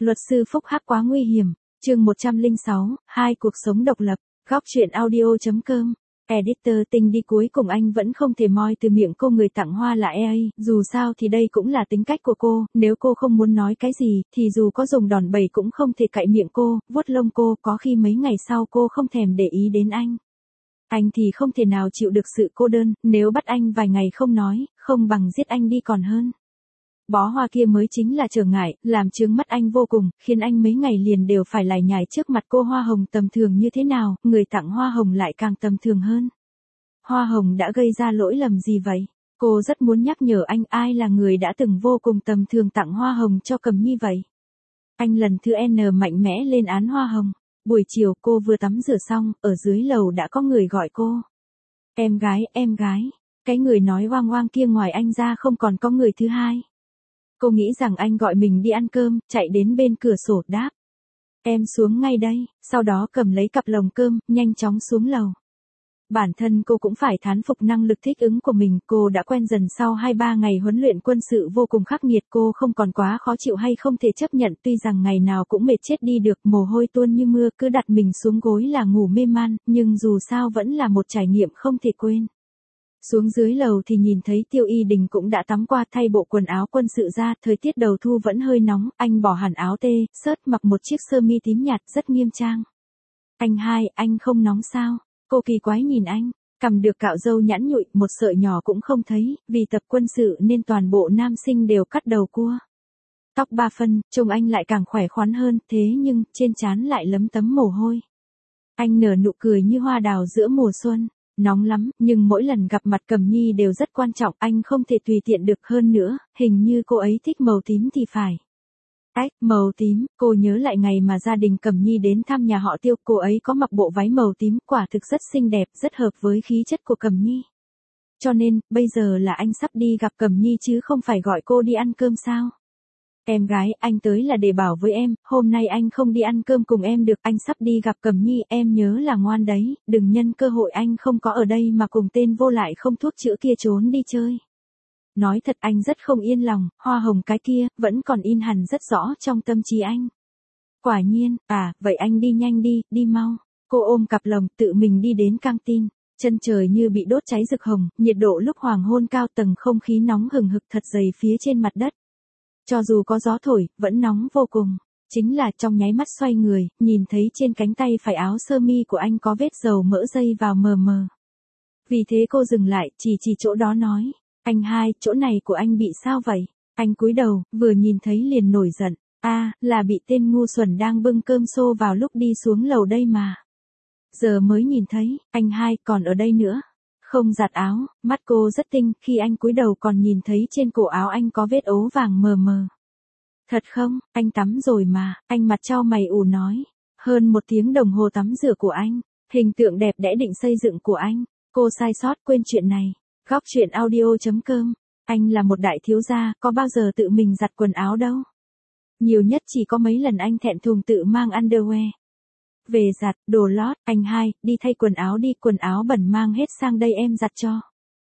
Luật sư phúc hắc quá nguy hiểm. Chương 106, hai cuộc sống độc lập. Góc truyện audio.com. Editor Tinh đi, cuối cùng anh vẫn không thể moi từ miệng cô người tặng hoa là EA, dù sao thì đây cũng là tính cách của cô, nếu cô không muốn nói cái gì, thì dù có dùng đòn bẩy cũng không thể cạy miệng cô, vuốt lông cô, có khi mấy ngày sau cô không thèm để ý đến anh. Anh thì không thể nào chịu được sự cô đơn, nếu bắt anh vài ngày không nói, không bằng giết anh đi còn hơn. Bó hoa kia mới chính là trở ngại, làm chướng mắt anh vô cùng, khiến anh mấy ngày liền đều phải lải nhải trước mặt cô. Hoa hồng tầm thường như thế nào, người tặng hoa hồng lại càng tầm thường hơn. Hoa hồng đã gây ra lỗi lầm gì vậy? Cô rất muốn nhắc nhở anh ai là người đã từng vô cùng tầm thường tặng hoa hồng cho Cầm Nhi vậy. Anh lần thứ N mạnh mẽ lên án hoa hồng. Buổi chiều cô vừa tắm rửa xong, ở dưới lầu đã có người gọi cô. Em gái, cái người nói oang oang kia ngoài anh ra không còn có người thứ hai. Cô nghĩ rằng anh gọi mình đi ăn cơm, chạy đến bên cửa sổ đáp. Em xuống ngay đây, sau đó cầm lấy cặp lồng cơm, nhanh chóng xuống lầu. Bản thân cô cũng phải thán phục năng lực thích ứng của mình, cô đã quen dần sau 2-3 ngày huấn luyện quân sự vô cùng khắc nghiệt, cô không còn quá khó chịu hay không thể chấp nhận, tuy rằng ngày nào cũng mệt chết đi được, mồ hôi tuôn như mưa, cứ đặt mình xuống gối là ngủ mê man, nhưng dù sao vẫn là một trải nghiệm không thể quên. Xuống dưới lầu thì nhìn thấy Tiêu Y Đình cũng đã tắm qua, thay bộ quần áo quân sự ra, thời tiết đầu thu vẫn hơi nóng, anh bỏ hẳn áo tê, sớt, mặc một chiếc sơ mi tím nhạt rất nghiêm trang. Anh hai, anh không nóng sao? Cô kỳ quái nhìn anh, cằm được cạo râu nhẵn nhụi, một sợi nhỏ cũng không thấy, vì tập quân sự nên toàn bộ nam sinh đều cắt đầu cua. Tóc 3 phân, trông anh lại càng khỏe khoắn hơn, thế nhưng, trên trán lại lấm tấm mồ hôi. Anh nở nụ cười như hoa đào giữa mùa xuân. Nóng lắm, nhưng mỗi lần gặp mặt Cầm Nhi đều rất quan trọng, anh không thể tùy tiện được, hơn nữa, hình như cô ấy thích màu tím thì phải. Màu tím, cô nhớ lại ngày mà gia đình Cầm Nhi đến thăm nhà họ Tiêu, cô ấy có mặc bộ váy màu tím, quả thực rất xinh đẹp, rất hợp với khí chất của Cầm Nhi. Cho nên, bây giờ là anh sắp đi gặp Cầm Nhi chứ không phải gọi cô đi ăn cơm sao? Em gái, anh tới là để bảo với em, hôm nay anh không đi ăn cơm cùng em được, anh sắp đi gặp Cầm Nhi, em nhớ là ngoan đấy, đừng nhân cơ hội anh không có ở đây mà cùng tên vô lại không thuốc chữa kia trốn đi chơi. Nói thật anh rất không yên lòng, hoa hồng cái kia, vẫn còn in hẳn rất rõ trong tâm trí anh. Quả nhiên, vậy anh đi nhanh đi, đi mau. Cô ôm cặp lồng, tự mình đi đến căng tin. Chân trời như bị đốt cháy rực hồng, nhiệt độ lúc hoàng hôn cao, tầng không khí nóng hừng hực thật dày phía trên mặt đất. Cho dù có gió thổi, vẫn nóng vô cùng. Chính là trong nháy mắt xoay người, nhìn thấy trên cánh tay phải áo sơ mi của anh có vết dầu mỡ dây vào mờ mờ. Vì thế cô dừng lại, chỉ chỗ đó nói. Anh hai, chỗ này của anh bị sao vậy? Anh cúi đầu, vừa nhìn thấy liền nổi giận. Là bị tên ngu xuẩn đang bưng cơm xô vào lúc đi xuống lầu đây mà. Giờ mới nhìn thấy, anh hai còn ở đây nữa. Không giặt áo, mắt cô rất tinh, khi anh cúi đầu còn nhìn thấy trên cổ áo anh có vết ố vàng mờ mờ. Thật không, anh tắm rồi mà, anh mặt chau mày ủ nói. Hơn 1 tiếng đồng hồ tắm rửa của anh, hình tượng đẹp đẽ định xây dựng của anh, cô sai sót quên chuyện này. Góc truyện audio.com, anh là một đại thiếu gia, có bao giờ tự mình giặt quần áo đâu. Nhiều nhất chỉ có mấy lần anh thẹn thùng tự mang underwear về giặt, đồ lót, anh hai, đi thay quần áo đi, quần áo bẩn mang hết sang đây em giặt cho.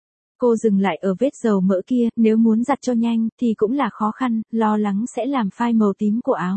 Cô dừng lại ở vết dầu mỡ kia, nếu muốn giặt cho nhanh, thì cũng là khó khăn, lo lắng sẽ làm phai màu tím của áo.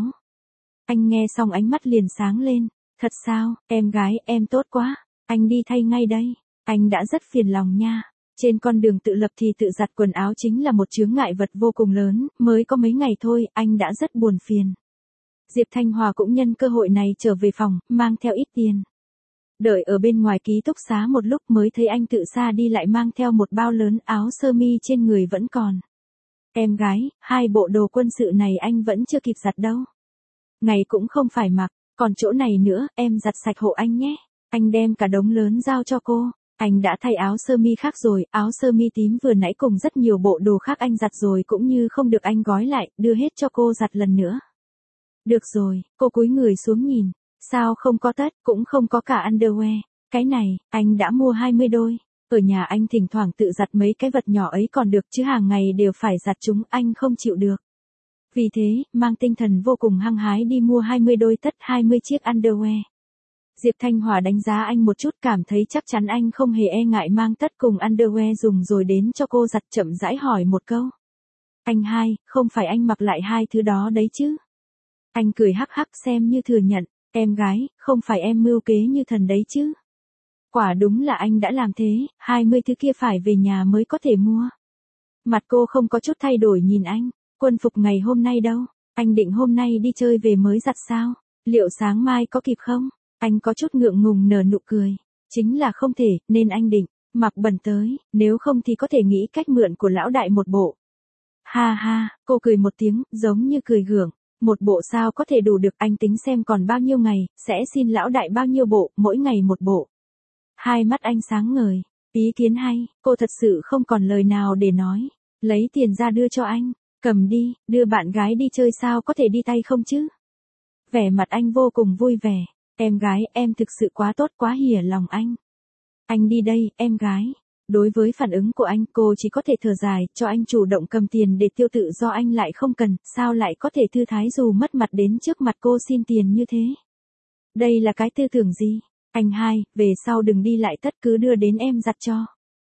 Anh nghe xong ánh mắt liền sáng lên, thật sao, em gái, em tốt quá, anh đi thay ngay đây, anh đã rất phiền lòng nha. Trên con đường tự lập thì tự giặt quần áo chính là một chướng ngại vật vô cùng lớn, mới có mấy ngày thôi, anh đã rất buồn phiền. Diệp Thanh Hòa cũng nhân cơ hội này trở về phòng, mang theo ít tiền. Đợi ở bên ngoài ký túc xá một lúc mới thấy anh tự xa đi, lại mang theo một bao lớn, áo sơ mi trên người vẫn còn. Em gái, 2 bộ đồ quân sự này anh vẫn chưa kịp giặt đâu. Ngày cũng không phải mặc, còn chỗ này nữa, em giặt sạch hộ anh nhé. Anh đem cả đống lớn giao cho cô. Anh đã thay áo sơ mi khác rồi, áo sơ mi tím vừa nãy cùng rất nhiều bộ đồ khác anh giặt rồi cũng như không được anh gói lại, đưa hết cho cô giặt lần nữa. Được rồi, cô cúi người xuống nhìn, sao không có tất, cũng không có cả underwear, cái này, anh đã mua 20 đôi, ở nhà anh thỉnh thoảng tự giặt mấy cái vật nhỏ ấy còn được chứ hàng ngày đều phải giặt chúng anh không chịu được. Vì thế, mang tinh thần vô cùng hăng hái đi mua 20 đôi tất, 20 chiếc underwear. Diệp Thanh Hòa đánh giá anh một chút, cảm thấy chắc chắn anh không hề e ngại mang tất cùng underwear dùng rồi đến cho cô giặt, chậm rãi hỏi một câu. Anh hai, không phải anh mặc lại 2 thứ đó đấy chứ? Anh cười hắc hắc xem như thừa nhận, em gái, không phải em mưu kế như thần đấy chứ. Quả đúng là anh đã làm thế, 20 thứ kia phải về nhà mới có thể mua. Mặt cô không có chút thay đổi nhìn anh, quân phục ngày hôm nay đâu, anh định hôm nay đi chơi về mới giặt sao, liệu sáng mai có kịp không? Anh có chút ngượng ngùng nở nụ cười, chính là không thể, nên anh định, mặc bẩn tới, nếu không thì có thể nghĩ cách mượn của lão đại một bộ. Ha ha, cô cười một tiếng, giống như cười gượng, một bộ sao có thể đủ được, anh tính xem còn bao nhiêu ngày, sẽ xin lão đại bao nhiêu bộ, mỗi ngày một bộ. Hai mắt anh sáng ngời, ý kiến hay, cô thật sự không còn lời nào để nói, lấy tiền ra đưa cho anh, cầm đi, đưa bạn gái đi chơi sao có thể đi tay không chứ. Vẻ mặt anh vô cùng vui vẻ, em gái, em thực sự quá tốt quá hỉa lòng anh. Anh đi đây, em gái. Đối với phản ứng của anh, cô chỉ có thể thở dài, cho anh chủ động cầm tiền để tiêu tự do anh lại không cần, sao lại có thể thư thái dù mất mặt đến trước mặt cô xin tiền như thế. Đây là cái tư tưởng gì? Anh hai, về sau đừng đi lại tất cứ đưa đến em giặt cho.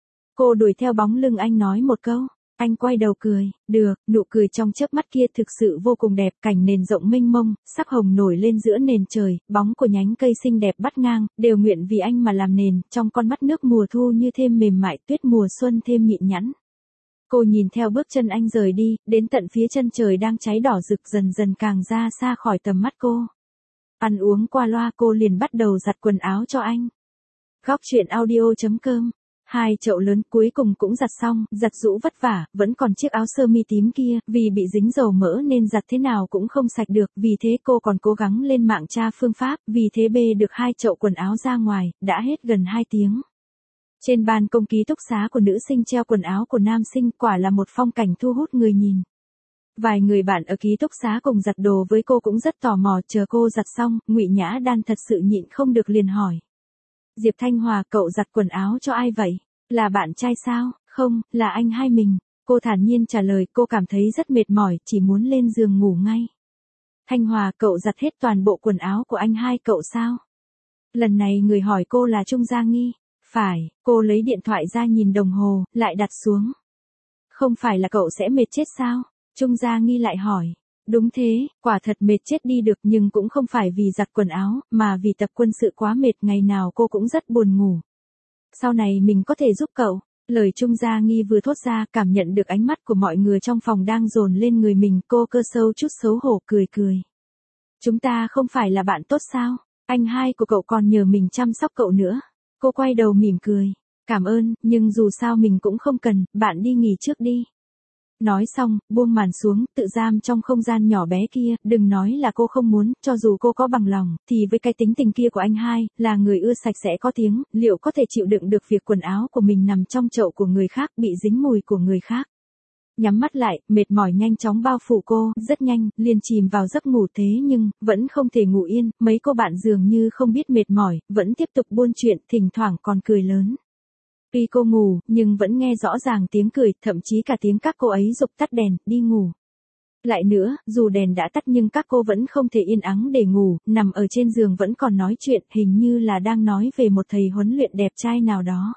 Cô đuổi theo bóng lưng anh nói một câu. Anh quay đầu cười, được, nụ cười trong chớp mắt kia thực sự vô cùng đẹp, cảnh nền rộng mênh mông, sắc hồng nổi lên giữa nền trời, bóng của nhánh cây xinh đẹp bắt ngang, đều nguyện vì anh mà làm nền, trong con mắt nước mùa thu như thêm mềm mại, tuyết mùa xuân thêm mịn nhẵn. Cô nhìn theo bước chân anh rời đi, đến tận phía chân trời đang cháy đỏ rực dần dần càng ra xa khỏi tầm mắt cô. Ăn uống qua loa cô liền bắt đầu giặt quần áo cho anh. Góc truyện audio.com. Hai chậu lớn cuối cùng cũng giặt xong, giặt rũ vất vả, vẫn còn chiếc áo sơ mi tím kia, vì bị dính dầu mỡ nên giặt thế nào cũng không sạch được, vì thế cô còn cố gắng lên mạng tra phương pháp, vì thế bê được hai chậu quần áo ra ngoài, đã hết gần 2 tiếng. Trên ban công ký túc xá của nữ sinh treo quần áo của nam sinh, quả là một phong cảnh thu hút người nhìn. Vài người bạn ở ký túc xá cùng giặt đồ với cô cũng rất tò mò, chờ cô giặt xong, Ngụy Nhã Đan thật sự nhịn không được liền hỏi. Diệp Thanh Hòa, cậu giặt quần áo cho ai vậy? Là bạn trai sao? Không, là anh hai mình. Cô thản nhiên trả lời, cô cảm thấy rất mệt mỏi, chỉ muốn lên giường ngủ ngay. Thanh Hòa, cậu giặt hết toàn bộ quần áo của anh hai cậu sao? Lần này người hỏi cô là Trung Gia Nghi. Phải, cô lấy điện thoại ra nhìn đồng hồ, lại đặt xuống. Không phải là cậu sẽ mệt chết sao? Trung Gia Nghi lại hỏi. Đúng thế, quả thật mệt chết đi được, nhưng cũng không phải vì giặt quần áo, mà vì tập quân sự quá mệt, ngày nào cô cũng rất buồn ngủ. Sau này mình có thể giúp cậu. Lời Trung Gia Nghi vừa thốt ra, cảm nhận được ánh mắt của mọi người trong phòng đang dồn lên người mình, cô cơ sâu chút xấu hổ cười cười. Chúng ta không phải là bạn tốt sao? Anh hai của cậu còn nhờ mình chăm sóc cậu nữa. Cô quay đầu mỉm cười. Cảm ơn, nhưng dù sao mình cũng không cần, bạn đi nghỉ trước đi. Nói xong, buông màn xuống, tự giam trong không gian nhỏ bé kia, đừng nói là cô không muốn, cho dù cô có bằng lòng, thì với cái tính tình kia của anh hai, là người ưa sạch sẽ có tiếng, liệu có thể chịu đựng được việc quần áo của mình nằm trong chậu của người khác, bị dính mùi của người khác. Nhắm mắt lại, mệt mỏi nhanh chóng bao phủ cô, rất nhanh, liền chìm vào giấc ngủ, thế nhưng, vẫn không thể ngủ yên, mấy cô bạn dường như không biết mệt mỏi, vẫn tiếp tục buôn chuyện, thỉnh thoảng còn cười lớn. Tuy cô ngủ, nhưng vẫn nghe rõ ràng tiếng cười, thậm chí cả tiếng các cô ấy giục tắt đèn, đi ngủ. Lại nữa, dù đèn đã tắt nhưng các cô vẫn không thể yên ắng để ngủ, nằm ở trên giường vẫn còn nói chuyện, hình như là đang nói về một thầy huấn luyện đẹp trai nào đó.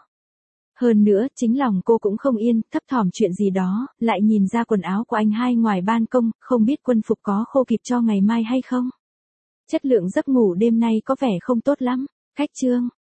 Hơn nữa, chính lòng cô cũng không yên, thấp thỏm chuyện gì đó, lại nhìn ra quần áo của anh hai ngoài ban công, không biết quân phục có khô kịp cho ngày mai hay không. Chất lượng giấc ngủ đêm nay có vẻ không tốt lắm. Khách chương.